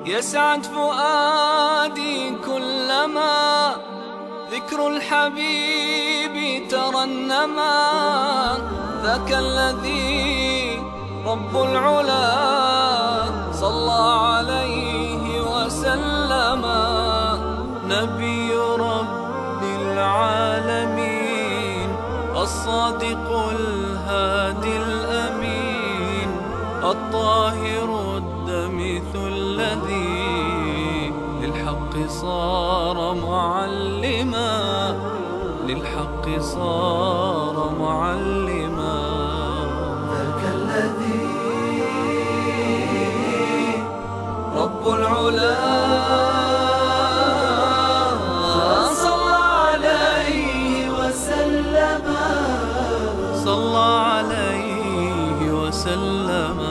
يسعد فؤادي كلما ذكر الحبيب ترنما. ذاك الذي رب العلا صلى عليه وسلم. نبي رب العالمين الصادق الهادي الأمين الطاهر الدمث الذي للحق صار معلما. للحق صار معلما. ذاك الذي رب العلا صلى عليه وسلم. صلى عليه وسلم.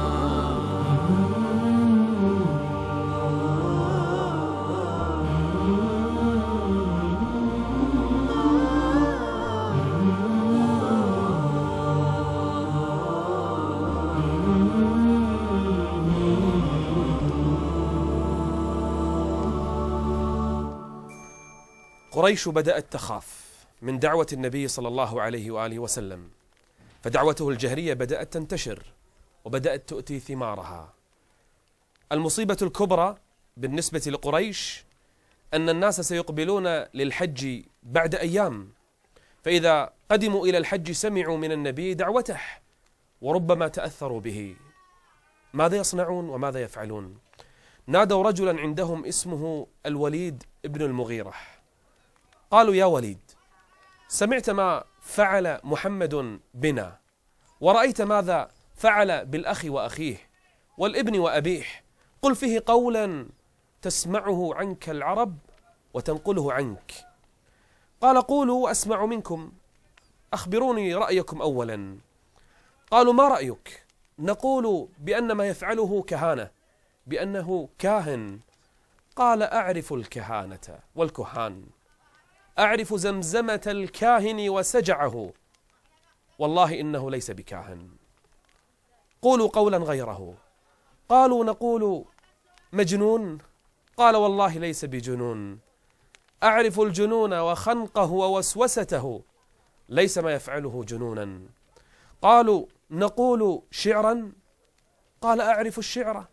قريش بدأت تخاف من دعوة النبي صلى الله عليه وآله وسلم، فدعوته الجهرية بدأت تنتشر وبدأت تؤتي ثمارها. المصيبة الكبرى بالنسبة لقريش أن الناس سيقبلون للحج بعد أيام، فإذا قدموا إلى الحج سمعوا من النبي دعوته وربما تأثروا به. ماذا يصنعون وماذا يفعلون؟ نادوا رجلا عندهم اسمه الوليد ابن المغيرة. قالوا: يا وليد، سمعت ما فعل محمد بنا، ورأيت ماذا فعل بالأخ وأخيه والابن وأبيه، قل فيه قولا تسمعه عنك العرب وتنقله عنك. قال: قولوا أسمع منكم، أخبروني رأيكم أولا. قالوا: ما رأيك؟ نقول بأن ما يفعله كهانة، بأنه كاهن. قال: أعرف الكهانة والكهان، أعرف زمزمة الكاهن وسجعه، والله إنه ليس بكاهن. قولوا قولا غيره. قالوا: نقول مجنون. قال: والله ليس بجنون، أعرف الجنون وخنقه ووسوسته، ليس ما يفعله جنونا. قالوا: نقول شعرا. قال: أعرف الشعر،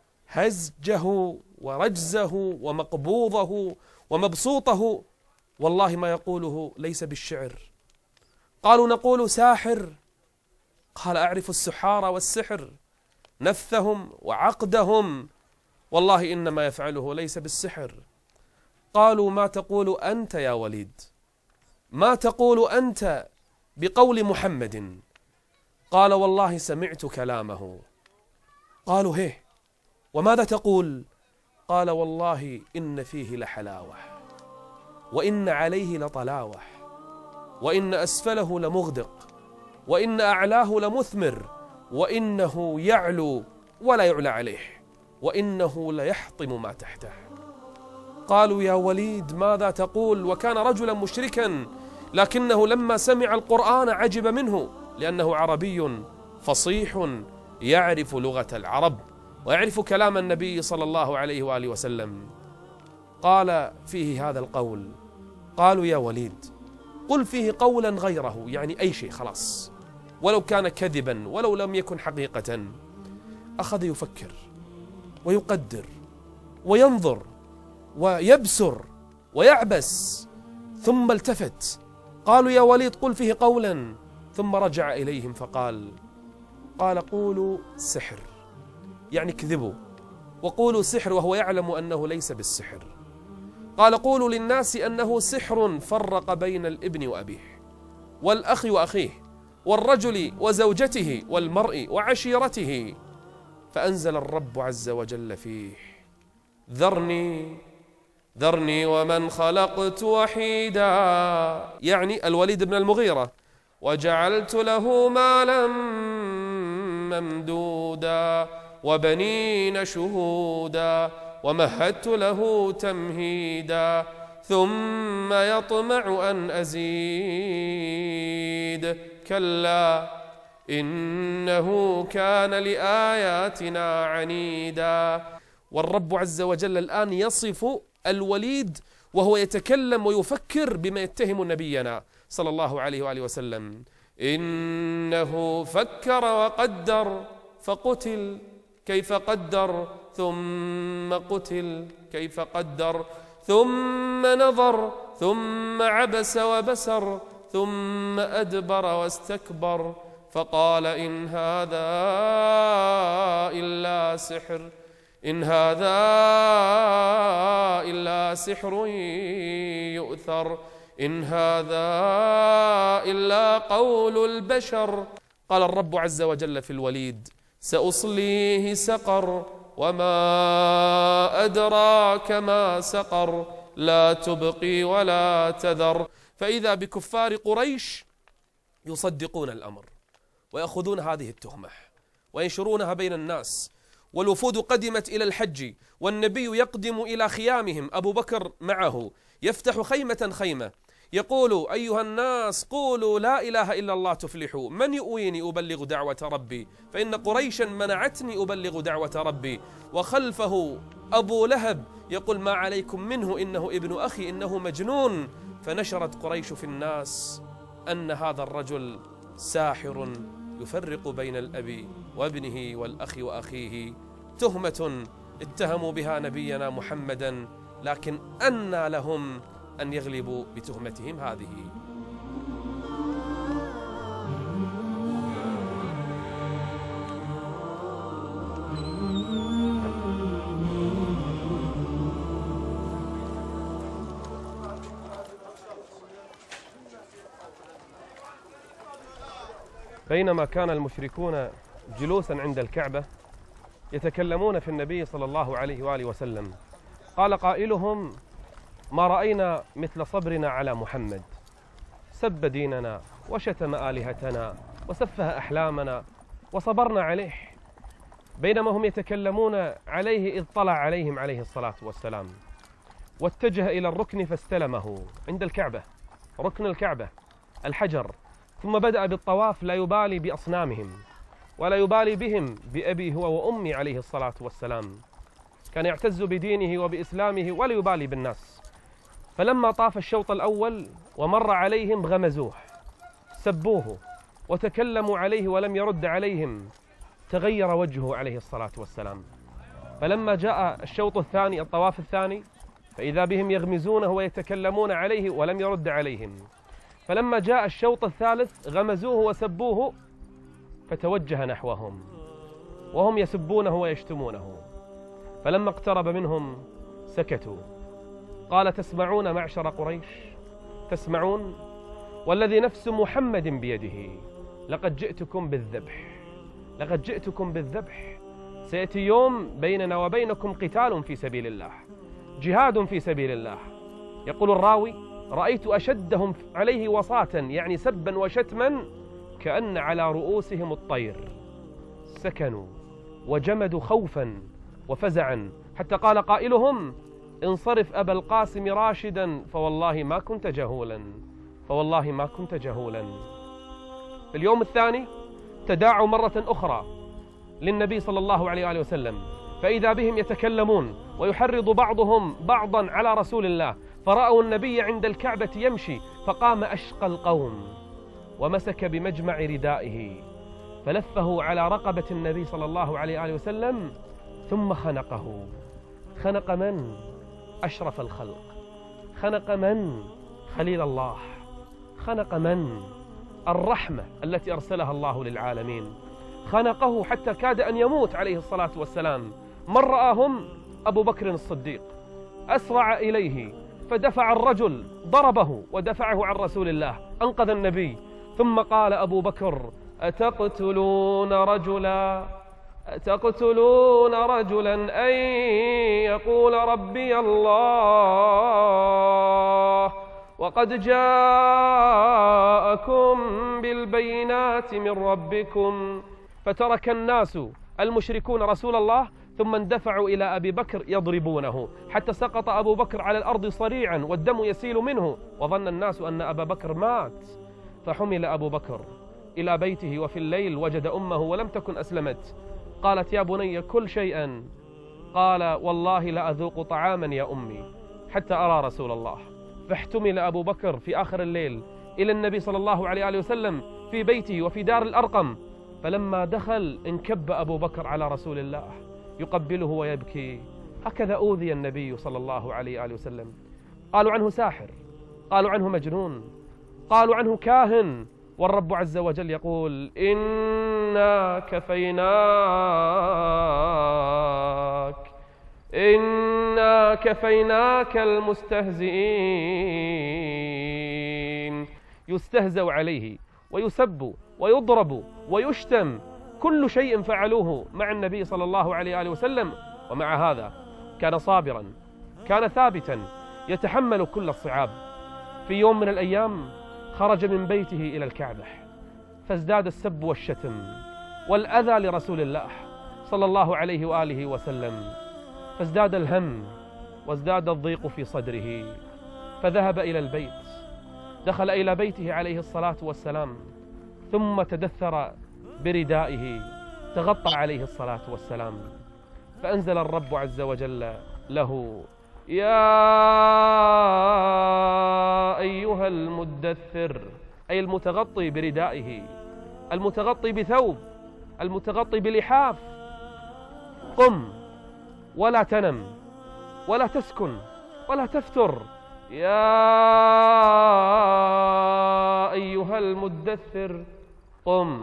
هزجه ورجزه ومقبوضه ومبسوطه، والله ما يقوله ليس بالشعر. قالوا: نقول ساحر. قال: أعرف السحار والسحر، نفثهم وعقدهم، والله إنما يفعله ليس بالسحر. قالوا: ما تقول أنت يا وليد؟ ما تقول أنت بقول محمد؟ قال: والله سمعت كلامه. قالوا: هيه، وماذا تقول؟ قال: والله إن فيه لحلاوة، وإن عليه لطلاوة، وإن أسفله لمغدق، وإن أعلاه لمثمر، وإنه يعلو ولا يعلى عليه، وإنه ليحطم ما تحته. قالوا: يا وليد ماذا تقول؟ وكان رجلا مشركا، لكنه لما سمع القرآن عجب منه، لأنه عربي فصيح يعرف لغة العرب ويعرف كلام النبي صلى الله عليه وآله وسلم. قال فيه هذا القول. قالوا: يا وليد قل فيه قولا غيره، يعني أي شيء خلاص، ولو كان كذبا ولو لم يكن حقيقة. أخذ يفكر ويقدر وينظر ويبسر ويعبس، ثم التفت. قالوا: يا وليد قل فيه قولا. ثم رجع إليهم فقال: قولوا سحر، يعني كذبوا، وقولوا سحر وهو يعلم أنه ليس بالسحر. قال: قولوا للناس أنه سحر فرق بين الابن وأبيه، والأخ وأخيه، والرجل وزوجته، والمرء وعشيرته. فأنزل الرب عز وجل فيه: ذرني ومن خلقت وحيدا، يعني الوليد بن المغيرة، وجعلت له مالا ممدودا وبنين شهودا ومهدت له تمهيدا ثم يطمع أن أزيد كلا إنه كان لآياتنا عنيدا والرب عز وجل الآن يصف الوليد وهو يتكلم ويفكر بما يتهم نبينا صلى الله عليه وآله وسلم. إنه فكر وقدر فقتل كيف قدر ثم قتل كيف قدر ثم نظر ثم عبس وبسر ثم أدبر واستكبر فقال إن هذا إلا سحر يؤثر إن هذا إلا قول البشر. قال الرب عز وجل في الوليد سأصليه سقر وما أدراك ما سقر لا تبقي ولا تذر. فإذا بكفار قريش يصدقون الأمر ويأخذون هذه التهمة وينشرونها بين الناس، والوفود قدمت إلى الحج والنبي يقدم إلى خيامهم، أبو بكر معه يفتح خيمة يقول أيها الناس قولوا لا إله إلا الله تفلحوا، من يؤويني أبلغ دعوة ربي فإن قريشا منعتني أبلغ دعوة ربي. وخلفه أبو لهب يقول ما عليكم منه إنه ابن أخي إنه مجنون. فنشرت قريش في الناس أن هذا الرجل ساحر يفرق بين الأب وابنه والأخ وأخيه، تهمة اتهموا بها نبينا محمدا، لكن أنى لهم أن يغلبوا بتهمتهم هذه. بينما كان المشركون جلوسا عند الكعبة يتكلمون في النبي صلى الله عليه وآله وسلم، قال قائلهم ما رأينا مثل صبرنا على محمد، سب ديننا وشتم آلهتنا وسفه أحلامنا وصبرنا عليه. بينما هم يتكلمون عليه إذ طلع عليهم عليه الصلاة والسلام واتجه إلى الركن فاستلمه عند الكعبة، ركن الكعبة الحجر، ثم بدأ بالطواف لا يبالي بأصنامهم ولا يبالي بهم بأبي هو وأمي عليه الصلاة والسلام، كان يعتز بدينه وبإسلامه ولا يبالي بالناس. فلما طاف الشوط الأول ومر عليهم غمزوه سبوه وتكلموا عليه ولم يرد عليهم، تغير وجهه عليه الصلاة والسلام. فلما جاء الشوط الثاني الطواف الثاني فإذا بهم يغمزونه ويتكلمون عليه ولم يرد عليهم. فلما جاء الشوط الثالث غمزوه وسبوه فتوجه نحوهم وهم يسبونه ويشتمونه. فلما اقترب منهم سكتوا. قال تسمعون معشر قريش، تسمعون والذي نفس محمد بيده لقد جئتكم بالذبح، لقد جئتكم بالذبح. سيأتي يوم بيننا وبينكم قتال في سبيل الله، جهاد في سبيل الله. يقول الراوي رأيت أشدهم عليه وصاة، يعني سبا وشتما، كأن على رؤوسهم الطير. سكنوا وجمدوا خوفا وفزعا، حتى قال قائلهم انصرف أبا القاسم راشدا فوالله ما كنت جهولا، فوالله ما كنت جهولا. في اليوم الثاني تداعوا مرة أخرى للنبي صلى الله عليه وآله وسلم، فإذا بهم يتكلمون ويحرض بعضهم بعضا على رسول الله. فرأوا النبي عند الكعبة يمشي، فقام أشقى القوم ومسك بمجمع ردائه فلفه على رقبة النبي صلى الله عليه وآله وسلم ثم خنقه. خنق من؟ أشرف الخلق. خنق من؟ خليل الله. خنق من؟ الرحمة التي أرسلها الله للعالمين. خنقه حتى كاد أن يموت عليه الصلاة والسلام. من رآهم؟ أبو بكر الصديق، أسرع إليه فدفع الرجل، ضربه ودفعه عن رسول الله، أنقذ النبي. ثم قال أبو بكر أتقتلون رجلا أن يقول ربي الله وقد جاءكم بالبينات من ربكم. فترك الناس المشركون رسول الله ثم اندفعوا إلى أبي بكر يضربونه حتى سقط أبو بكر على الأرض صريعا والدم يسيل منه، وظن الناس أن أبا بكر مات. فحمل أبو بكر إلى بيته، وفي الليل وجد أمه ولم تكن أسلمت. قالت يا بني كل شيئا قال والله لأذوق طعاما يا أمي حتى أرى رسول الله. فاحتمل أبو بكر في آخر الليل إلى النبي صلى الله عليه وآله وسلم في بيته وفي دار الأرقم، فلما دخل انكب أبو بكر على رسول الله يقبله ويبكي. هكذا أوذي النبي صلى الله عليه وآله وسلم. قالوا عنه ساحر، قالوا عنه مجنون، قالوا عنه كاهن، والرب عز وجل يقول إنا كفيناك المستهزئين. يستهزأ عليه ويسب ويضرب ويشتم، كل شيء فعلوه مع النبي صلى الله عليه وآله وسلم، ومع هذا كان صابرا، كان ثابتا، يتحمل كل الصعاب. في يوم من الأيام خرج من بيته إلى الكعبة، فازداد السب والشتم والأذى لرسول الله صلى الله عليه وآله وسلم، فازداد الهم وازداد الضيق في صدره، فذهب إلى البيت، دخل إلى بيته عليه الصلاة والسلام، ثم تدثر بردائه، تغطى عليه الصلاة والسلام، فأنزل الرب عز وجل له يا أيها المدثر، أي المتغطي بردائه، المتغطي بثوب، المتغطي بلحاف، قم ولا تنم ولا تسكن ولا تفتر. يا أيها المدثر قم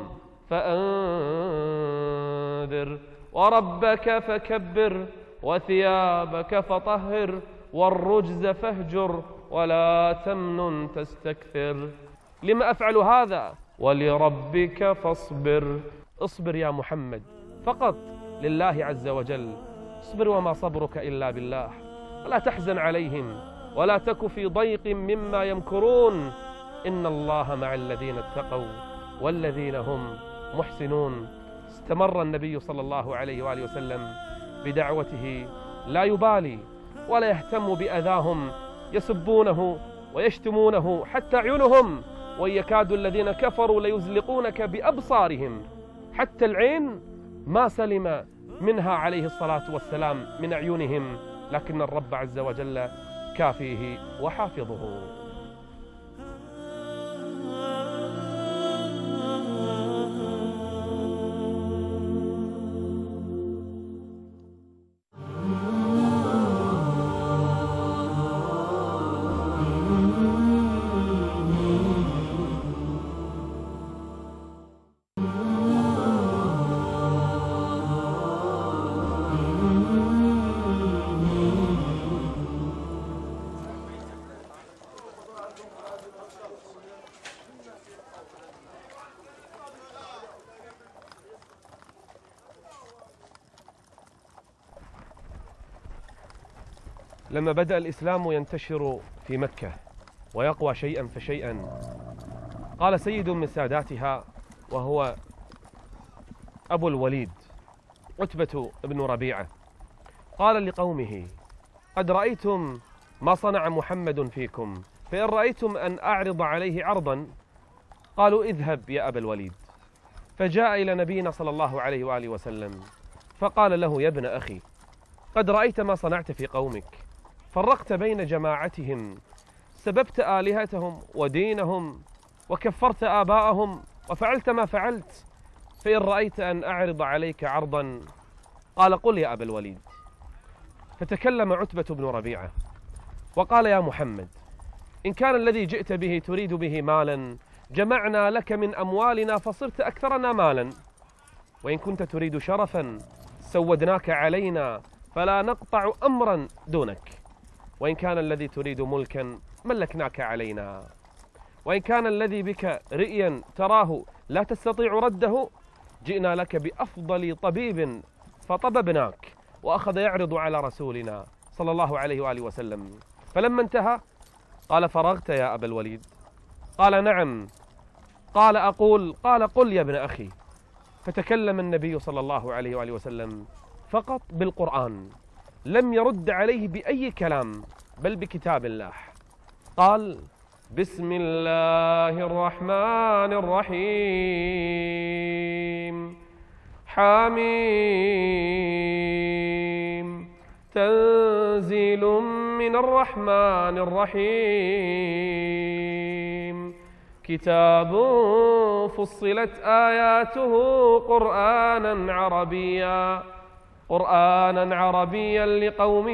فأنذر وربك فكبر وثيابك فطهر والرجز فاهجر ولا تمنن تستكثر. لما أفعل هذا؟ ولربك فاصبر. اصبر يا محمد فقط لله عز وجل، اصبر وما صبرك إلا بالله، ولا تحزن عليهم ولا تك في ضيق مما يمكرون، إن الله مع الذين اتقوا والذين هم محسنون. استمر النبي صلى الله عليه وآله وسلم بدعوته، لا يبالي ولا يهتم بأذاهم، يسبونه ويشتمونه حتى عيونهم، ويكاد الذين كفروا ليزلقونك بأبصارهم، حتى العين ما سلم منها عليه الصلاة والسلام من عيونهم، لكن الرب عز وجل كافيه وحافظه. لما بدأ الإسلام ينتشر في مكة ويقوى شيئا فشيئا، قال سيد من ساداتها وهو أبو الوليد عتبة بن ربيعة، قال لقومه قد رأيتم ما صنع محمد فيكم، فإن رأيتم أن أعرض عليه عرضا قالوا اذهب يا أبا الوليد. فجاء إلى نبينا صلى الله عليه وآله وسلم فقال له يا ابن أخي قد رأيت ما صنعت في قومك، فرقت بين جماعتهم، سببت آلهتهم ودينهم وكفرت آباءهم وفعلت ما فعلت، فإن رأيت أن أعرض عليك عرضا قال قل يا أبا الوليد. فتكلم عتبة بن ربيعة وقال يا محمد إن كان الذي جئت به تريد به مالا جمعنا لك من أموالنا فصرت أكثرنا مالا، وإن كنت تريد شرفا سودناك علينا فلا نقطع أمرا دونك، وإن كان الذي تريد ملكا ملكناك علينا، وإن كان الذي بك رئيا تراه لا تستطيع رده جئنا لك بأفضل طبيب فطببناك. وأخذ يعرض على رسولنا صلى الله عليه وآله وسلم. فلما انتهى قال فرغت يا أبا الوليد؟ قال نعم. قال أقول؟ قال قل يا ابن أخي. فتكلم النبي صلى الله عليه وآله وسلم فقط بالقرآن، لم يرد عليه بأي كلام بل بكتاب الله. قال بسم الله الرحمن الرحيم حميم تنزيل من الرحمن الرحيم كتاب فصلت آياته قرآنا عربيا لقوم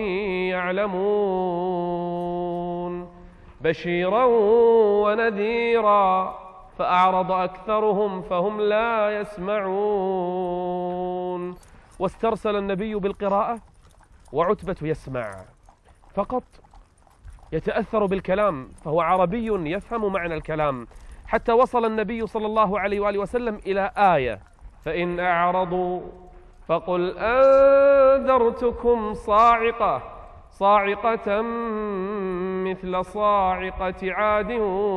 يعلمون بشيرا ونذيرا فأعرض أكثرهم فهم لا يسمعون. واسترسل النبي بالقراءة وعتبة يسمع فقط، يتأثر بالكلام، فهو عربي يفهم معنى الكلام، حتى وصل النبي صلى الله عليه وآله وسلم إلى آية: فإن أعرضوا فقل أنذرتكم صاعقة مثل صاعقة عاد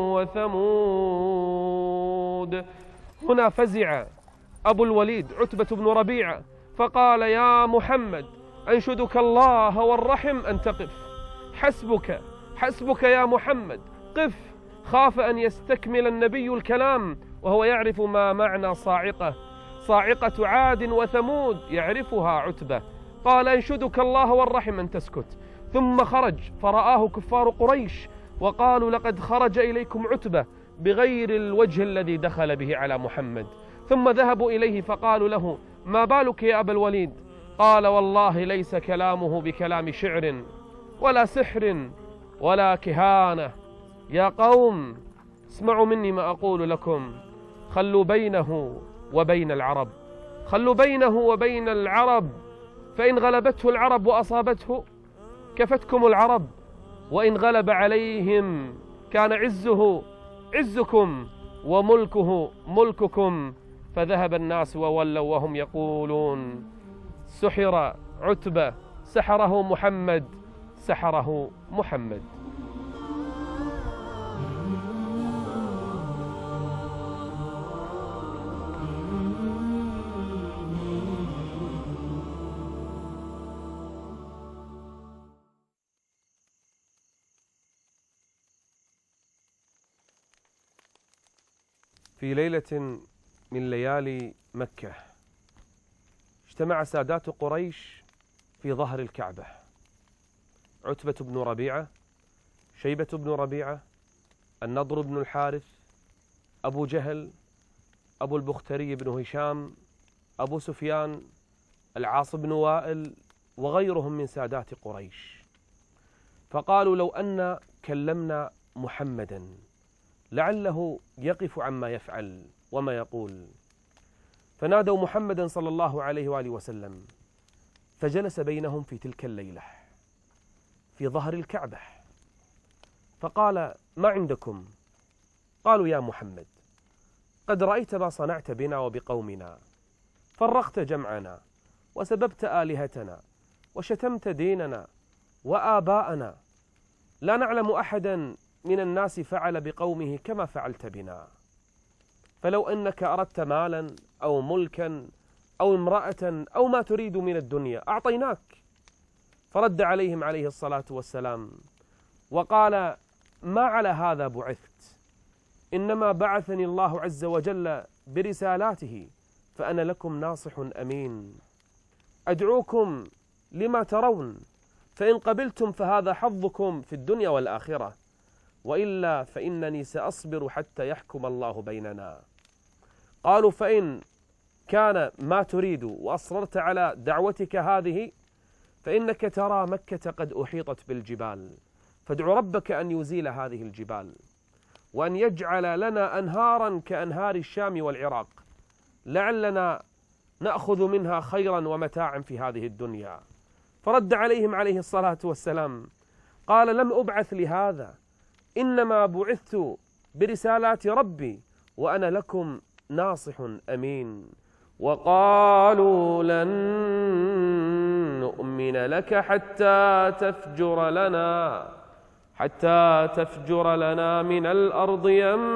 وثمود. هنا فزع أبو الوليد عتبة بن ربيعة فقال: يا محمد أنشدك الله والرحم أن تقف، حسبك يا محمد، قف. خاف أن يستكمل النبي الكلام وهو يعرف ما معنى صاعقة عاد وثمود، يعرفها عتبة. قال: أنشدك الله والرحم أن تسكت. ثم خرج فرآه كفار قريش وقالوا: لقد خرج إليكم عتبة بغير الوجه الذي دخل به على محمد. ثم ذهبوا إليه فقالوا له: ما بالك يا أبا الوليد؟ قال: والله ليس كلامه بكلام شعر ولا سحر ولا كهانة. يا قوم اسمعوا مني ما أقول لكم، خلوا بينه وبين العرب، فإن غلبته العرب وأصابته كفتكم العرب، وإن غلب عليهم كان عزه عزكم وملكه ملككم. فذهب الناس وولوا وهم يقولون: سحر عتبة، سحره محمد. في ليلة من ليالي مكة اجتمع سادات قريش في ظهر الكعبة: عتبة بن ربيعة، شيبة بن ربيعة، النضر بن الحارث، أبو جهل، أبو البختري بن هشام، أبو سفيان، العاص بن وائل، وغيرهم من سادات قريش. فقالوا: لو أن كلمنا محمدا لعله يقف عما يفعل وما يقول. فنادوا محمدا صلى الله عليه وآله وسلم، فجلس بينهم في تلك الليلة في ظهر الكعبة، فقال: ما عندكم؟ قالوا: يا محمد، قد رأيت ما صنعت بنا وبقومنا، فرقت جمعنا وسببت آلهتنا وشتمت ديننا وآباءنا، لا نعلم أحدا من الناس فعل بقومه كما فعلت بنا، فلو أنك أردت مالا أو ملكا أو امرأة أو ما تريد من الدنيا أعطيناك. فرد عليهم عليه الصلاة والسلام وقال: ما على هذا بعثت، إنما بعثني الله عز وجل برسالاته، فأنا لكم ناصح أمين، أدعوكم لما ترون، فإن قبلتم فهذا حظكم في الدنيا والآخرة، وإلا فإنني سأصبر حتى يحكم الله بيننا. قالوا: فإن كان ما تريد وأصررت على دعوتك هذه فإنك ترى مكة قد أحيطت بالجبال، فادع ربك أن يزيل هذه الجبال وأن يجعل لنا أنهارا كأنهار الشام والعراق، لعلنا نأخذ منها خيرا ومتاعا في هذه الدنيا. فرد عليهم عليه الصلاة والسلام قال: لم أبعث لهذا، إنما بعثت برسالات ربي وأنا لكم ناصح أمين. وقالوا: لن نؤمن لك حتى تفجر لنا من الأرض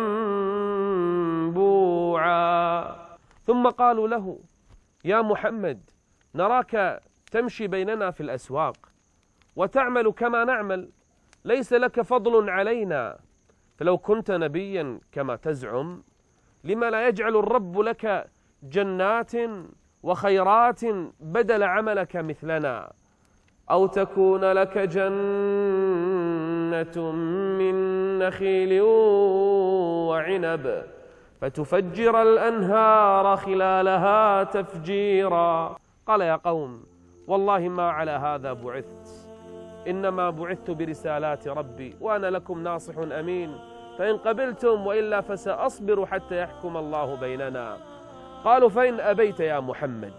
ينبوعا. ثم قالوا له: يا محمد، نراك تمشي بيننا في الأسواق وتعمل كما نعمل، ليس لك فضل علينا، فلو كنت نبيا كما تزعم لما لا يجعل الرب لك جنات وخيرات بدل عملك مثلنا؟ أو تكون لك جنة من نخيل وعنب فتفجر الأنهار خلالها تفجيرا. قال يا قوم والله ما على هذا بعثت، إنما بعثت برسالات ربي وأنا لكم ناصح أمين، فإن قبلتم وإلا فسأصبر حتى يحكم الله بيننا. قالوا فإن أبيت يا محمد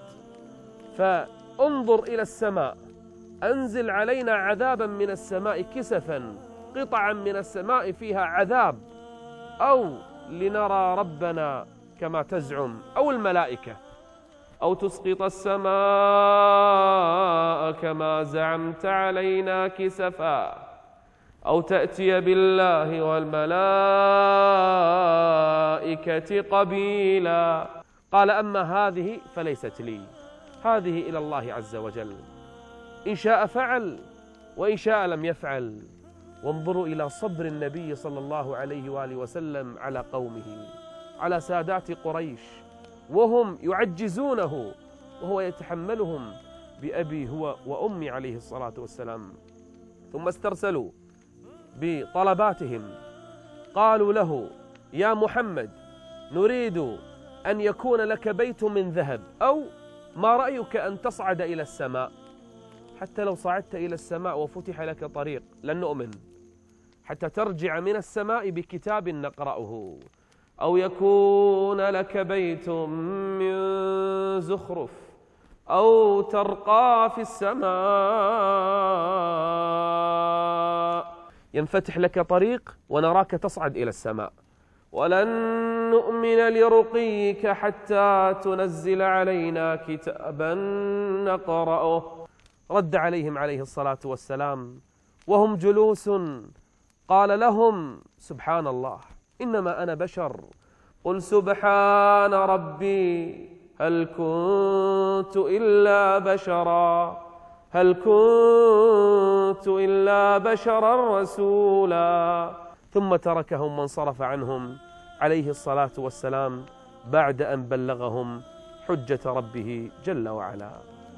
فانظر إلى السماء، أنزل علينا عذابا من السماء كسفا، قطعا من السماء فيها عذاب، أو لنرى ربنا كما تزعم، أو الملائكة، أو تسقط السماء كما زعمت علينا كسفا، أو تأتي بالله والملائكة قبيلا. قال أما هذه فليست لي، هذه إلى الله عز وجل، إن شاء فعل وإن شاء لم يفعل. وانظروا إلى صبر النبي صلى الله عليه وآله وسلم على قومه، على سادات قريش، وهم يعجزونه وهو يتحملهم بأبي هو وأمي عليه الصلاة والسلام. ثم استرسلوا بطلباتهم، قالوا له يا محمد نريد أن يكون لك بيت من ذهب، أو ما رأيك أن تصعد إلى السماء؟ حتى لو صعدت إلى السماء وفتح لك طريق لن نؤمن، حتى ترجع من السماء بكتاب نقرأه، أو يكون لك بيت من زخرف، أو ترقى في السماء ينفتح لك طريق ونراك تصعد إلى السماء. ولن نؤمن لرقيك حتى تنزل علينا كتابا نقرأه. رد عليهم عليه الصلاة والسلام وهم جلوس، قال لهم سبحان الله إنما أنا بشر، قل سبحان ربي هل كنت إلا بشرا، هل كنت إلا بشرا رسولا. ثم تركهم وانصرف عنهم عليه الصلاة والسلام بعد أن بلغهم حجة ربه جل وعلا.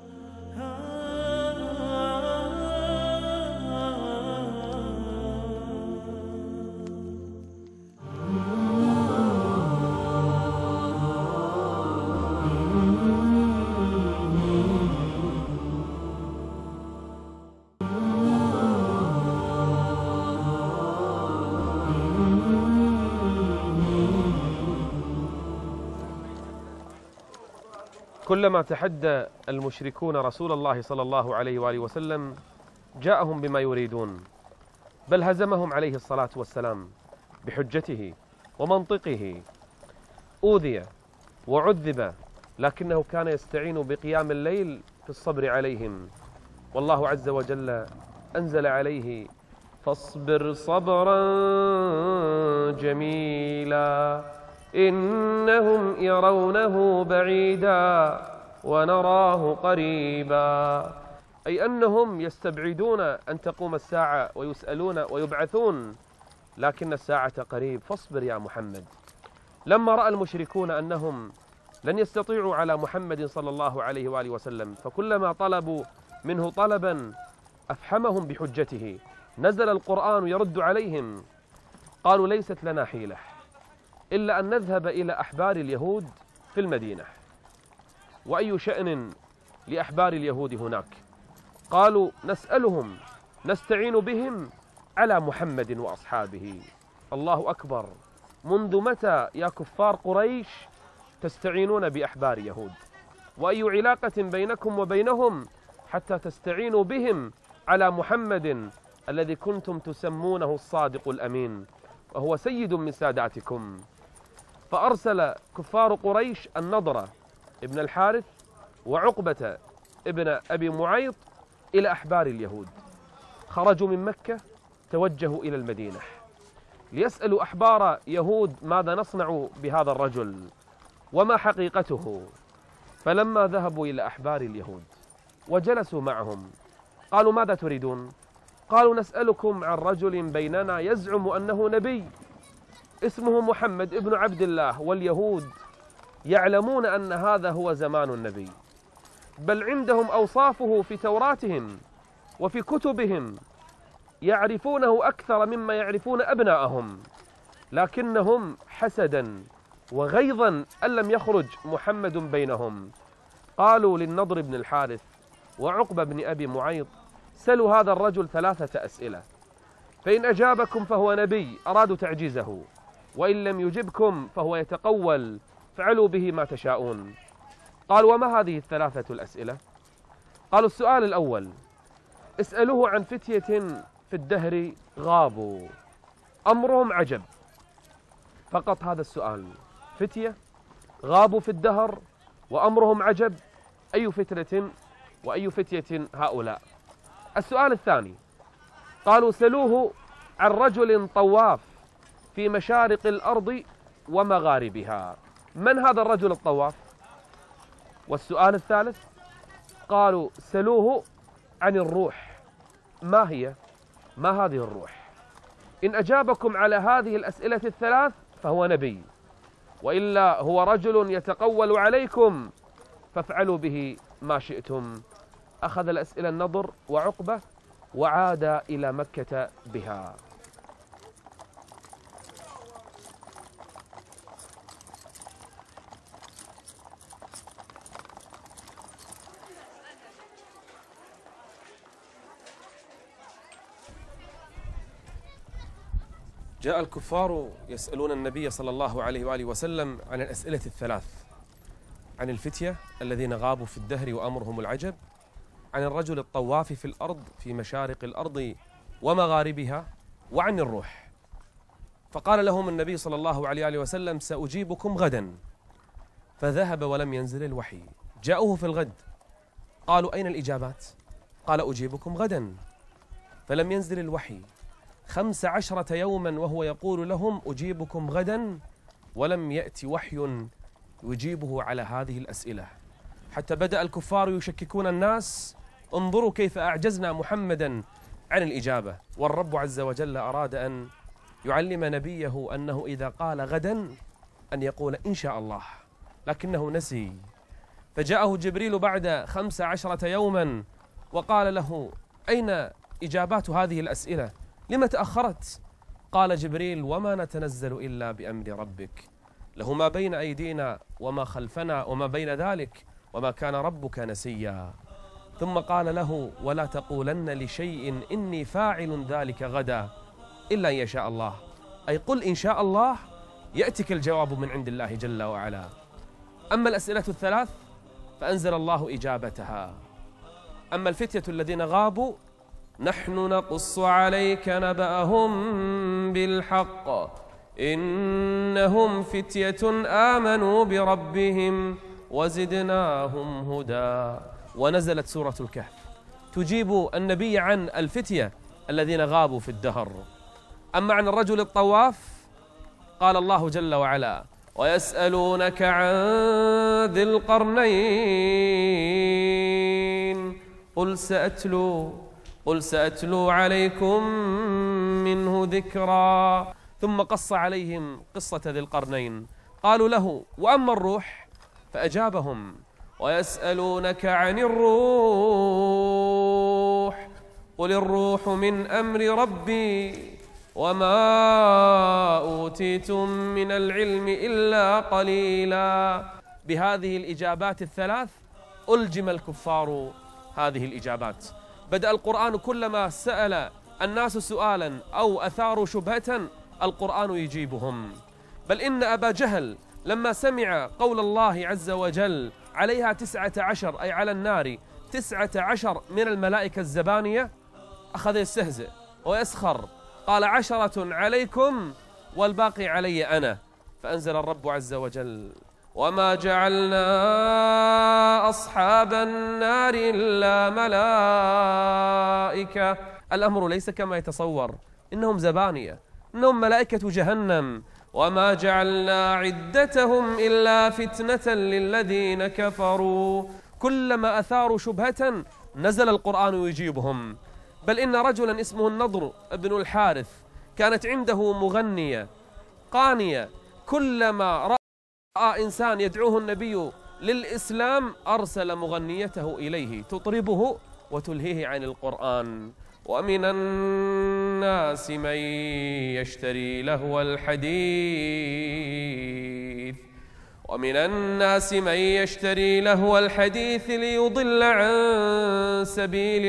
كلما تحدى المشركون رسول الله صلى الله عليه وآله وسلم جاءهم بما يريدون، بل هزمهم عليه الصلاة والسلام بحجته ومنطقه. أوذي وعذب لكنه كان يستعين بقيام الليل في الصبر عليهم، والله عز وجل أنزل عليه فاصبر صبرا جميلا إنهم يرونه بعيدا ونراه قريبا، أي أنهم يستبعدون أن تقوم الساعة ويسألون ويبعثون، لكن الساعة قريب، فاصبر يا محمد. لما رأى المشركون أنهم لن يستطيعوا على محمد صلى الله عليه وآله وسلم، فكلما طلبوا منه طلبا أفحمهم بحجته، نزل القرآن يرد عليهم. قالوا ليست لنا حيلة إلا أن نذهب إلى أحبار اليهود في المدينة. وأي شأن لأحبار اليهود هناك؟ قالوا نسألهم نستعين بهم على محمد وأصحابه. الله أكبر، منذ متى يا كفار قريش تستعينون بأحبار يهود؟ وأي علاقة بينكم وبينهم حتى تستعينوا بهم على محمد الذي كنتم تسمونه الصادق الأمين، وهو سيد من ساداتكم؟ فأرسل كفار قريش النضر ابن الحارث وعقبة ابن أبي معيط إلى أحبار اليهود. خرجوا من مكة توجهوا إلى المدينة ليسألوا أحبار يهود ماذا نصنع بهذا الرجل وما حقيقته. فلما ذهبوا إلى أحبار اليهود وجلسوا معهم قالوا ماذا تريدون؟ قالوا نسألكم عن رجل بيننا يزعم أنه نبي اسمه محمد ابن عبد الله، واليهود يعلمون أن هذا هو زمان النبي، بل عندهم أوصافه في توراتهم وفي كتبهم يعرفونه أكثر مما يعرفون أبناءهم، لكنهم حسدا وغيظا أن لم يخرج محمد بينهم قالوا للنضر بن الحارث وعقبة بن أبي معيط: سلوا هذا الرجل 3 أسئلة، فإن أجابكم فهو نبي أرادوا تعجيزه، وإن لم يجبكم فهو يتقول، فعلوا به ما تشاءون. قالوا: وما هذه 3 الأسئلة؟ قالوا: السؤال الأول: اسألوه عن فتية في الدهر غابوا أمرهم عجب. فقط هذا السؤال، فتية غابوا في الدهر وأمرهم عجب، أي فتنة وأي فتية هؤلاء؟ السؤال الثاني: قالوا: سلوه عن رجل طواف في مشارق الأرض ومغاربها، من هذا الرجل الطواف؟ والسؤال الثالث: قالوا: سلوه عن الروح، ما هي؟ ما هذه الروح؟ إن أجابكم على هذه الأسئلة ال3 فهو نبي، وإلا هو رجل يتقول عليكم، فافعلوا به ما شئتم. أخذ الأسئلة النضر وعقبة وعاد إلى مكة بها. جاء الكفار يسألون النبي صلى الله عليه وآله وسلم عن الأسئلة ال3: عن الفتية الذين غابوا في الدهر وأمرهم العجب، عن الرجل الطواف في الأرض في مشارق الأرض ومغاربها، وعن الروح. فقال لهم النبي صلى الله عليه وآله وسلم: سأجيبكم غدا. فذهب ولم ينزل الوحي. جاءوه في الغد قالوا: أين الإجابات؟ قال: أجيبكم غدا. فلم ينزل الوحي 15 يوما وهو يقول لهم: أجيبكم غدا، ولم يأتي وحي يجيبه على هذه الأسئلة، حتى بدأ الكفار يشككون الناس: انظروا كيف أعجزنا محمدا عن الإجابة. والرب عز وجل أراد أن يعلم نبيه أنه إذا قال غدا أن يقول إن شاء الله، لكنه نسي. فجاءه جبريل بعد 15 يوما وقال له: أين إجابات هذه الأسئلة؟ لما تأخرت؟ قال جبريل: وما نتنزل إلا بأمر ربك، له ما بين أيدينا وما خلفنا وما بين ذلك، وما كان ربك نسيا. ثم قال له: ولا تقولن لشيء إني فاعل ذلك غدا إلا إن يشاء الله، أي قل إن شاء الله يأتك الجواب من عند الله جل وعلا. أما الأسئلة ال3 فأنزل الله إجابتها. أما الفتية الذين غابوا: نحن نقص عليك نبأهم بالحق إنهم فتية آمنوا بربهم وزدناهم هدى. ونزلت سورة الكهف تجيب النبي عن الفتية الذين غابوا في الدهر. أما عن الرجل الطواف قال الله جل وعلا: ويسألونك عن ذي القرنين قل سأتلو عليكم منه ذكرا. ثم قص عليهم قصة ذي القرنين. قالوا له: وأما الروح؟ فأجابهم: ويسألونك عن الروح قل الروح من أمر ربي وما أوتيتم من العلم إلا قليلا. بهذه الإجابات ال3 ألجم الكفار هذه الإجابات. بدأ القرآن كلما سأل الناس سؤالا أو أثاروا شبهة القرآن يجيبهم. بل إن أبا جهل لما سمع قول الله عز وجل: عليها 19 أي على النار 19 من الملائكة الزبانية، أخذ يستهزئ ويسخر، قال: 10 عليكم والباقي علي أنا. فأنزل الرب عز وجل: وما جعلنا أصحاب النار إلا ملائكة. الأمر ليس كما يتصور، إنهم زبانية، إنهم ملائكة جهنم. وما جعلنا عدتهم إلا فتنة للذين كفروا. كلما أثاروا شبهة نزل القرآن يجيبهم. بل إن رجلا اسمه النضر بن الحارث كانت عنده مغنية قانية، كلما رأى إنسان يدعوه النبي للإسلام أرسل مغنيته إليه تطربه وتلهيه عن القرآن. ومن الناس من يشتري لهو الحديث ليضل عن سبيل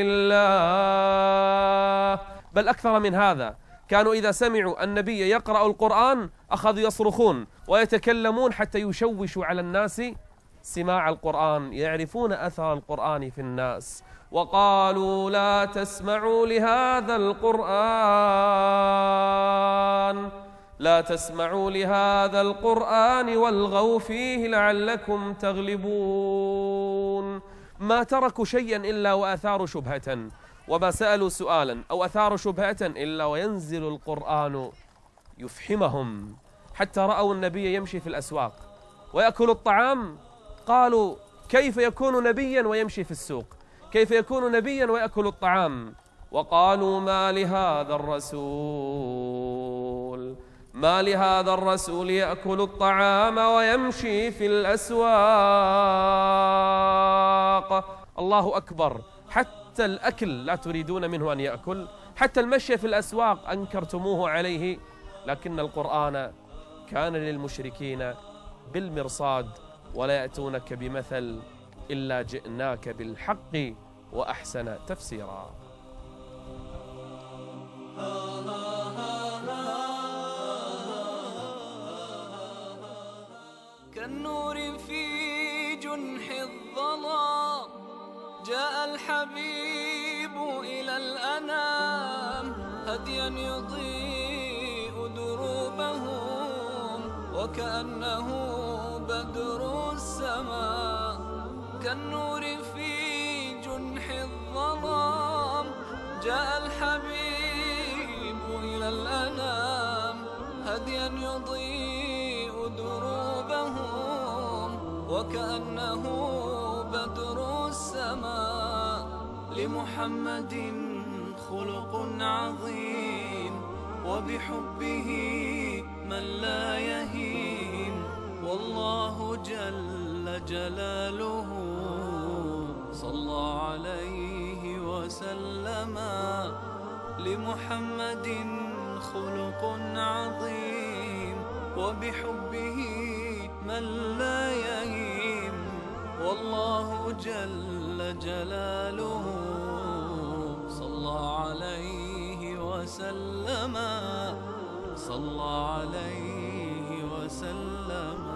الله. بل أكثر من هذا، كانوا إذا سمعوا النبي يقرأ القرآن أخذوا يصرخون ويتكلمون حتى يشوشوا على الناس سماع القرآن، يعرفون أثر القرآن في الناس. وقالوا لا تسمعوا لهذا القرآن والغوا فيه لعلكم تغلبون. ما تركوا شيئا إلا وأثاروا شبهة، وما سألوا سؤالا أو أثاروا شبهة إلا وينزل القرآن يفحمهم. حتى رأوا النبي يمشي في الأسواق ويأكل الطعام، قالوا كيف يكون نبيا ويمشي في السوق؟ كيف يكون نبيا ويأكل الطعام؟ وقالوا ما لهذا الرسول يأكل الطعام ويمشي في الأسواق. الله أكبر، حتى الأكل لا تريدون منه أن يأكل، حتى المشي في الأسواق أنكرتموه عليه. لكن القرآن كان للمشركين بالمرصاد، ولا يأتونك بمثل إلا جئناك بالحق وأحسن تفسيرا. كالنور في جنح الظلام جاء الحبيب إلى الأنام، هديا يضيء دروبهم وكأنه بدر السماء. كالنور في جنح الظلام جاء الحبيب إلى الأنام، هديا يضيء دروبهم وكأنه بدر السماء. لمحمد خلق عظيم وبحبه من لا يهيم، والله جل جلاله صلى عليه وسلم. لمحمد خلق عظيم وبحبه من لا يهيم، والله جل جلاله صلى عليه وسلم، صلى عليه وسلم.